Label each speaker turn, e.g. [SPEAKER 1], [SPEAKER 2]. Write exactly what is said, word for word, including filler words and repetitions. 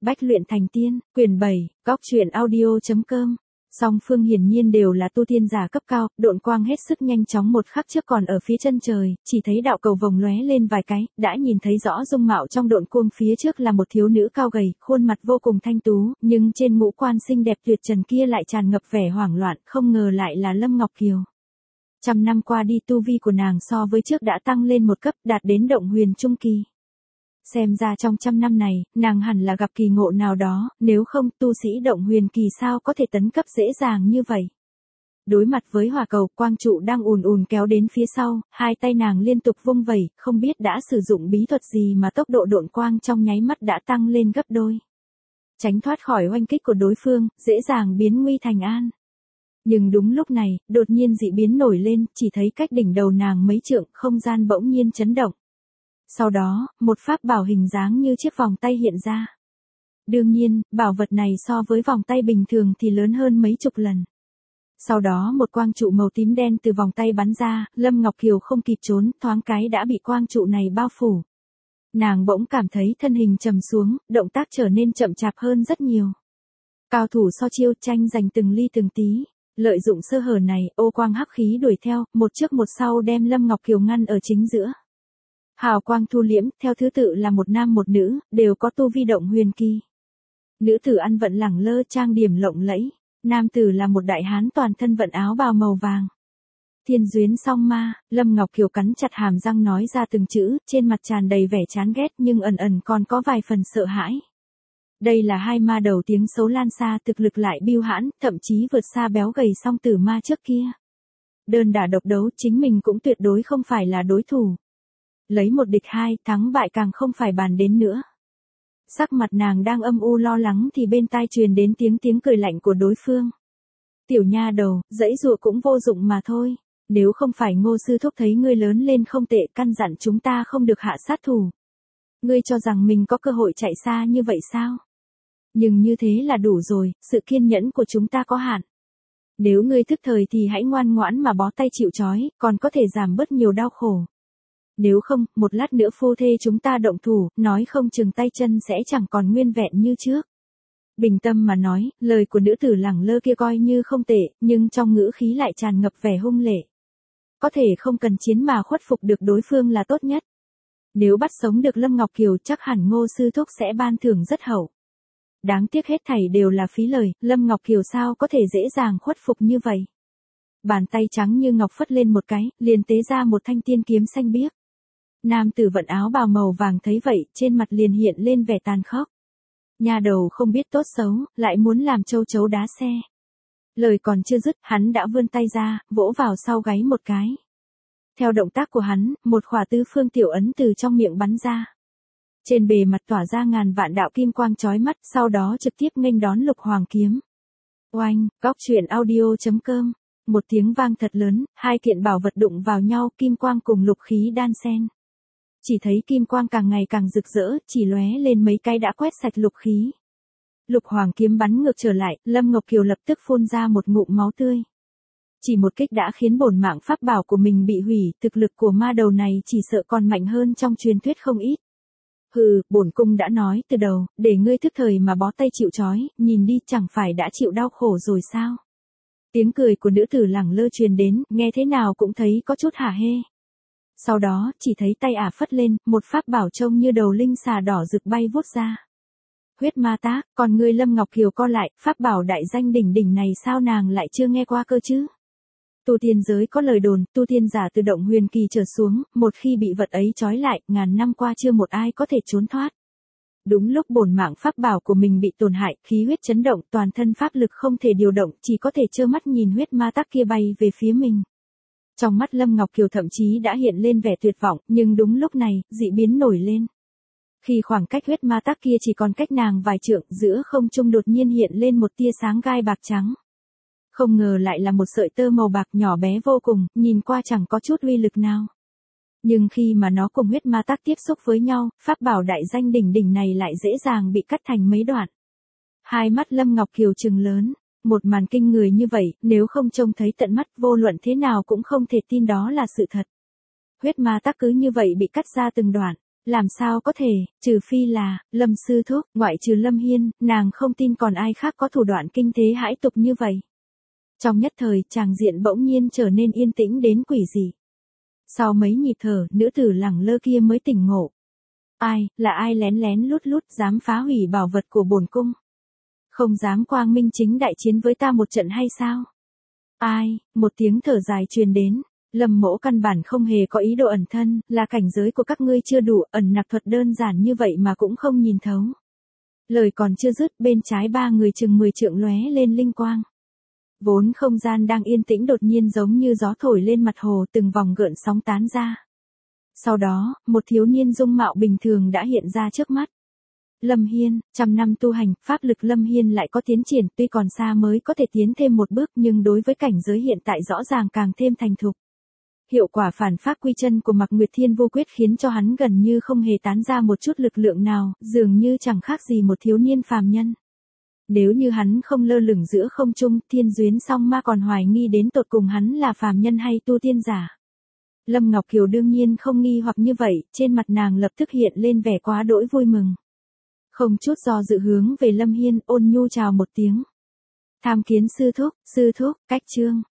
[SPEAKER 1] Bách luyện thành tiên, quyển bảy, góc truyện audio.com. Song phương hiển nhiên đều là tu tiên giả cấp cao, độn quang hết sức nhanh chóng một khắc trước còn ở phía chân trời, chỉ thấy đạo cầu vồng lóe lên vài cái, đã nhìn thấy rõ dung mạo trong độn cuông phía trước là một thiếu nữ cao gầy, khuôn mặt vô cùng thanh tú, nhưng trên ngũ quan xinh đẹp tuyệt trần kia lại tràn ngập vẻ hoảng loạn, không ngờ lại là Lâm Ngọc Kiều. Trăm năm qua đi tu vi của nàng so với trước đã tăng lên một cấp, đạt đến động huyền trung kỳ. Xem ra trong trăm năm này, nàng hẳn là gặp kỳ ngộ nào đó, nếu không tu sĩ động huyền kỳ sao có thể tấn cấp dễ dàng như vậy. Đối mặt với hỏa cầu, quang trụ đang ùn ùn kéo đến phía sau, hai tay nàng liên tục vung vẩy, không biết đã sử dụng bí thuật gì mà tốc độ độn quang trong nháy mắt đã tăng lên gấp đôi. Tránh thoát khỏi oanh kích của đối phương, dễ dàng biến nguy thành an. Nhưng đúng lúc này, đột nhiên dị biến nổi lên, chỉ thấy cách đỉnh đầu nàng mấy trượng, không gian bỗng nhiên chấn động. Sau đó, một pháp bảo hình dáng như chiếc vòng tay hiện ra. Đương nhiên, bảo vật này so với vòng tay bình thường thì lớn hơn mấy chục lần. Sau đó một quang trụ màu tím đen từ vòng tay bắn ra, Lâm Ngọc Kiều không kịp trốn, thoáng cái đã bị quang trụ này bao phủ. Nàng bỗng cảm thấy thân hình trầm xuống, động tác trở nên chậm chạp hơn rất nhiều. Cao thủ so chiêu tranh giành từng ly từng tí. Lợi dụng sơ hở này, ô quang hắc khí đuổi theo, một trước một sau đem Lâm Ngọc Kiều ngăn ở chính giữa. Hào quang thu liễm, theo thứ tự là một nam một nữ, đều có tu vi động huyền kỳ. Nữ tử ăn vận lẳng lơ trang điểm lộng lẫy, nam tử là một đại hán toàn thân vận áo bào màu vàng. Thiên duyến song ma, Lâm Ngọc Kiều cắn chặt hàm răng nói ra từng chữ, trên mặt tràn đầy vẻ chán ghét nhưng ẩn ẩn còn có vài phần sợ hãi. Đây là hai ma đầu tiếng xấu lan xa, thực lực lại biêu hãn, thậm chí vượt xa béo gầy song tử ma trước kia. Đơn đả độc đấu chính mình cũng tuyệt đối không phải là đối thủ. Lấy một địch hai, thắng bại càng không phải bàn đến nữa. Sắc mặt nàng đang âm u lo lắng thì bên tai truyền đến tiếng tiếng cười lạnh của đối phương. Tiểu nha đầu, dãy dụa cũng vô dụng mà thôi. Nếu không phải Ngô sư thúc thấy ngươi lớn lên không tệ, căn dặn chúng ta không được hạ sát thủ. Ngươi cho rằng mình có cơ hội chạy xa như vậy sao? Nhưng như thế là đủ rồi, sự kiên nhẫn của chúng ta có hạn. Nếu ngươi thức thời thì hãy ngoan ngoãn mà bó tay chịu trói, còn có thể giảm bớt nhiều đau khổ. Nếu không, một lát nữa phu thê chúng ta động thủ, nói không chừng tay chân sẽ chẳng còn nguyên vẹn như trước. Bình tâm mà nói, lời của nữ tử lẳng lơ kia coi như không tệ, nhưng trong ngữ khí lại tràn ngập vẻ hung lệ. Có thể không cần chiến mà khuất phục được đối phương là tốt nhất. Nếu bắt sống được Lâm Ngọc Kiều chắc hẳn Ngô sư thúc sẽ ban thưởng rất hậu. Đáng tiếc hết thảy đều là phí lời, Lâm Ngọc Kiều sao có thể dễ dàng khuất phục như vậy. Bàn tay trắng như ngọc phất lên một cái, liền tế ra một thanh tiên kiếm xanh biếc. Nam tử vận áo bào màu vàng thấy vậy, trên mặt liền hiện lên vẻ tàn khốc. Nhà đầu không biết tốt xấu, lại muốn làm châu chấu đá xe. Lời còn chưa dứt, hắn đã vươn tay ra, vỗ vào sau gáy một cái. Theo động tác của hắn, một khỏa tứ phương tiểu ấn từ trong miệng bắn ra. Trên bề mặt tỏa ra ngàn vạn đạo kim quang chói mắt, sau đó trực tiếp nghênh đón lục hoàng kiếm. Oanh, góc truyện audio.com. Một tiếng vang thật lớn, hai kiện bảo vật đụng vào nhau, kim quang cùng lục khí đan xen. Chỉ thấy kim quang càng ngày càng rực rỡ, chỉ lóe lên mấy cái đã quét sạch lục khí. Lục hoàng kiếm bắn ngược trở lại, Lâm Ngọc Kiều lập tức phun ra một ngụm máu tươi. Chỉ một kích đã khiến bổn mạng pháp bảo của mình bị hủy, thực lực của ma đầu này chỉ sợ còn mạnh hơn trong truyền thuyết không ít. Hừ, bổn cung đã nói từ đầu, để ngươi thức thời mà bó tay chịu trói, nhìn đi chẳng phải đã chịu đau khổ rồi sao? Tiếng cười của nữ tử lẳng lơ truyền đến, nghe thế nào cũng thấy có chút hả hê. Sau đó, chỉ thấy tay ả phất lên, một pháp bảo trông như đầu linh xà đỏ rực bay vút ra. Huyết ma tác, còn ngươi Lâm Ngọc Kiều co lại, pháp bảo đại danh đỉnh đỉnh này sao nàng lại chưa nghe qua cơ chứ? Tu tiên giới có lời đồn, tu tiên giả từ động huyền kỳ trở xuống, một khi bị vật ấy trói lại, ngàn năm qua chưa một ai có thể trốn thoát. Đúng lúc bổn mạng pháp bảo của mình bị tổn hại, khí huyết chấn động, toàn thân pháp lực không thể điều động, chỉ có thể trơ mắt nhìn huyết ma tắc kia bay về phía mình. Trong mắt Lâm Ngọc Kiều thậm chí đã hiện lên vẻ tuyệt vọng, nhưng đúng lúc này, dị biến nổi lên. Khi khoảng cách huyết ma tắc kia chỉ còn cách nàng vài trượng, giữa không trung đột nhiên hiện lên một tia sáng gai bạc trắng. Không ngờ lại là một sợi tơ màu bạc nhỏ bé vô cùng, nhìn qua chẳng có chút uy lực nào. Nhưng khi mà nó cùng huyết ma tắc tiếp xúc với nhau, pháp bảo đại danh đỉnh đỉnh này lại dễ dàng bị cắt thành mấy đoạn. Hai mắt Lâm Ngọc Kiều trừng lớn, một màn kinh người như vậy, nếu không trông thấy tận mắt vô luận thế nào cũng không thể tin đó là sự thật. Huyết ma tắc cứ như vậy bị cắt ra từng đoạn, Làm sao có thể, trừ phi là, Lâm sư thúc, ngoại trừ Lâm Hiên, nàng không tin còn ai khác có thủ đoạn kinh thế hãi tục như vậy. Trong nhất thời, tràng diện bỗng nhiên trở nên yên tĩnh đến quỷ dị. Sau mấy nhịp thở, nữ tử lẳng lơ kia mới tỉnh ngộ. Ai, là ai lén lén lút lút dám phá hủy bảo vật của bổn cung? Không dám quang minh chính đại chiến với ta một trận hay sao? Ai, một tiếng thở dài truyền đến. Lâm mỗ căn bản không hề có ý đồ ẩn thân, là cảnh giới của các ngươi chưa đủ, ẩn nặc thuật đơn giản như vậy mà cũng không nhìn thấu. Lời còn chưa dứt, bên trái ba người chừng mười trượng lóe lên linh quang. Vốn không gian đang yên tĩnh đột nhiên giống như gió thổi lên mặt hồ, từng vòng gợn sóng tán ra. Sau đó, một thiếu niên dung mạo bình thường đã hiện ra trước mắt. Lâm Hiên, trăm năm tu hành, pháp lực Lâm Hiên lại có tiến triển, tuy còn xa mới có thể tiến thêm một bước nhưng đối với cảnh giới hiện tại rõ ràng càng thêm thành thục. Hiệu quả phản pháp quy chân của Mạc Nguyệt Thiên Vô Quyết khiến cho hắn gần như không hề tán ra một chút lực lượng nào, dường như chẳng khác gì một thiếu niên phàm nhân. Nếu như hắn không lơ lửng giữa không trung, Thiên Duyến Song Ma còn hoài nghi đến tột cùng hắn là phàm nhân hay tu tiên giả. Lâm Ngọc Kiều đương nhiên không nghi hoặc như vậy, trên mặt nàng lập tức hiện lên vẻ quá đỗi vui mừng. Không chút do dự hướng về Lâm Hiên, ôn nhu chào một tiếng. Tham kiến sư thúc, sư thúc, cách chương.